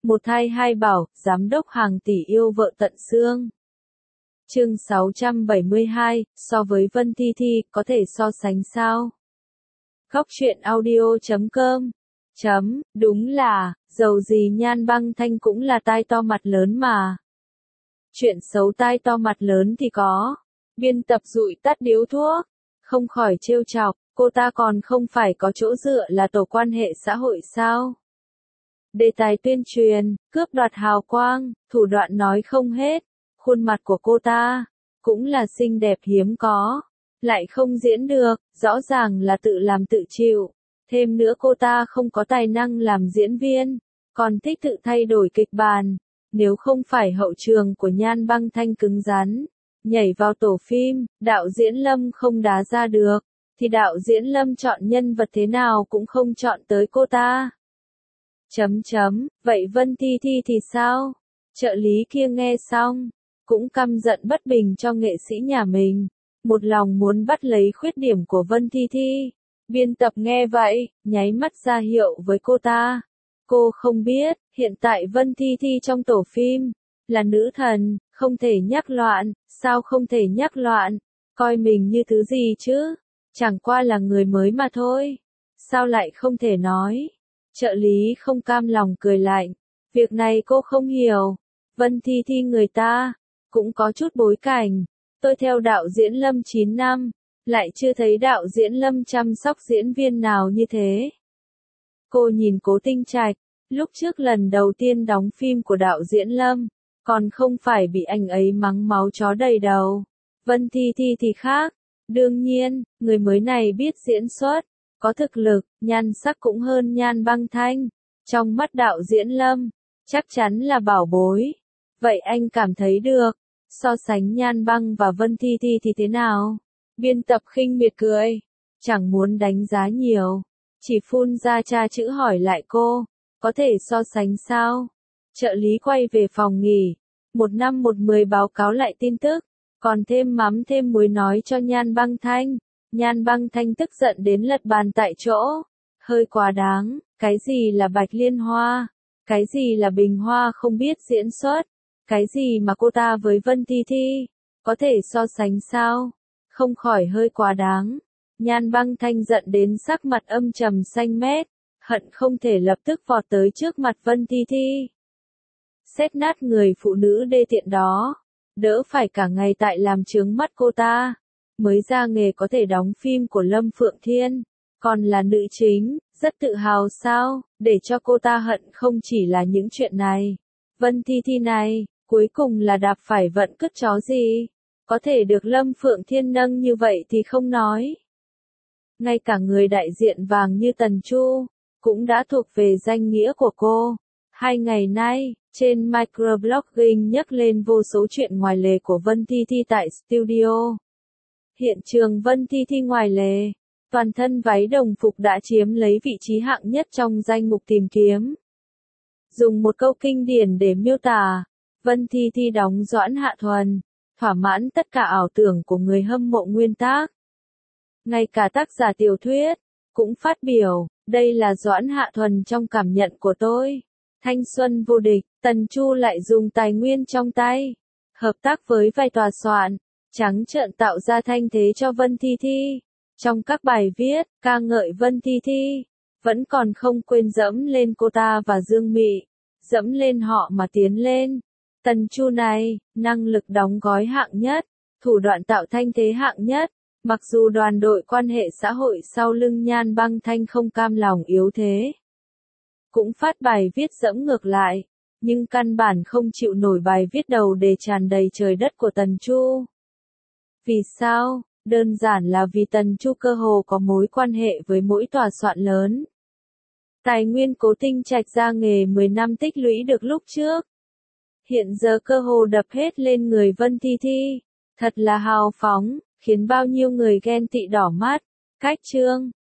Một thai hai bảo, giám đốc hàng tỷ yêu vợ tận xương. Chương 672, so với Vân Thi Thi, có thể so sánh sao? Góc truyện audio.com. Đúng là, dầu gì Nhan Băng Thanh cũng là tai to mặt lớn mà. Chuyện xấu tai to mặt lớn thì có. Biên tập dụi tắt điếu thuốc, không khỏi trêu chọc, cô ta còn không phải có chỗ dựa là tổ quan hệ xã hội sao? Đề tài tuyên truyền, cướp đoạt hào quang, thủ đoạn nói không hết. Khuôn mặt của cô ta cũng là xinh đẹp hiếm có, lại không diễn được, rõ ràng là tự làm tự chịu. Thêm nữa cô ta không có tài năng làm diễn viên, còn thích tự thay đổi kịch bản. Nếu không phải hậu trường của Nhan Băng Thanh cứng rắn, nhảy vào tổ phim, đạo diễn Lâm không đá ra được, thì đạo diễn Lâm chọn nhân vật thế nào cũng không chọn tới cô ta. Vậy Vân Thi Thi thì sao? Trợ lý kia nghe xong, cũng căm giận bất bình cho nghệ sĩ nhà mình, một lòng muốn bắt lấy khuyết điểm của Vân Thi Thi. Biên tập nghe vậy, nháy mắt ra hiệu với cô ta. Cô không biết, hiện tại Vân Thi Thi trong tổ phim, là nữ thần, không thể nhắc loạn, sao không thể nhắc loạn, coi mình như thứ gì chứ, chẳng qua là người mới mà thôi, sao lại không thể nói. Trợ lý không cam lòng cười lạnh, việc này cô không hiểu, Vân Thi Thi người ta, cũng có chút bối cảnh, tôi theo đạo diễn Lâm 9 năm, lại chưa thấy đạo diễn Lâm chăm sóc diễn viên nào như thế. Cô nhìn Cố Tinh Trạch, lúc trước lần đầu tiên đóng phim của đạo diễn Lâm, còn không phải bị anh ấy mắng máu chó đầy đầu. Vân Thi Thi thì khác, đương nhiên, người mới này biết diễn xuất, có thực lực, nhan sắc cũng hơn Nhan Băng Thanh. Trong mắt đạo diễn Lâm, chắc chắn là bảo bối. Vậy anh cảm thấy được, so sánh Nhan Băng và Vân Thi Thi thì thế nào? Biên tập khinh miệt cười, chẳng muốn đánh giá nhiều, chỉ phun ra cha chữ hỏi lại cô, có thể so sánh sao? Trợ lý quay về phòng nghỉ, 1/10 báo cáo lại tin tức, còn thêm mắm thêm muối nói cho Nhan Băng Thanh. Nhan Băng Thanh tức giận đến lật bàn tại chỗ, hơi quá đáng, cái gì là Bạch Liên Hoa, cái gì là Bình Hoa không biết diễn xuất, cái gì mà cô ta với Vân Thi Thi, có thể so sánh sao? Không khỏi hơi quá đáng. Nhan Băng Thanh giận đến sắc mặt âm trầm xanh mét, hận không thể lập tức vọt tới trước mặt Vân Thi Thi. Xếp nát người phụ nữ đê tiện đó, đỡ phải cả ngày tại làm chướng mắt cô ta. Mới ra nghề có thể đóng phim của Lâm Phượng Thiên, còn là nữ chính, rất tự hào sao, để cho cô ta hận không chỉ là những chuyện này. Vân Thi Thi này, cuối cùng là đạp phải vận cứt chó gì? Có thể được Lâm Phượng Thiên nâng như vậy thì không nói. Ngay cả người đại diện vàng như Tần Chu, cũng đã thuộc về danh nghĩa của cô. 2 ngày nay, trên microblogging nhắc lên vô số chuyện ngoài lề của Vân Thi Thi tại studio. Hiện trường Vân Thi Thi ngoài lề, toàn thân váy đồng phục đã chiếm lấy vị trí hạng nhất trong danh mục tìm kiếm. Dùng một câu kinh điển để miêu tả, Vân Thi Thi đóng Doãn Hạ Thuần, thỏa mãn tất cả ảo tưởng của người hâm mộ nguyên tác. Ngay cả tác giả tiểu thuyết, cũng phát biểu, đây là Doãn Hạ Thuần trong cảm nhận của tôi. Thanh xuân vô địch, Tần Chu lại dùng tài nguyên trong tay, hợp tác với vài tòa soạn, trắng trợn tạo ra thanh thế cho Vân Thi Thi. Trong các bài viết, ca ngợi Vân Thi Thi, vẫn còn không quên dẫm lên cô ta và Dương Mị, dẫm lên họ mà tiến lên. Tần Chu này, năng lực đóng gói hạng nhất, thủ đoạn tạo thanh thế hạng nhất, mặc dù đoàn đội quan hệ xã hội sau lưng Nhan Băng Thanh không cam lòng yếu thế, cũng phát bài viết dẫm ngược lại, nhưng căn bản không chịu nổi bài viết đầu đề tràn đầy trời đất của Tần Chu. Vì sao? Đơn giản là vì Tần Chu cơ hồ có mối quan hệ với mỗi tòa soạn lớn. Tài nguyên Cố Tinh Trạch ra nghề 10 năm tích lũy được lúc trước, hiện giờ cơ hồ đập hết lên người Vân Thi Thi, thật là hào phóng, khiến bao nhiêu người ghen tị đỏ mắt. Cách chương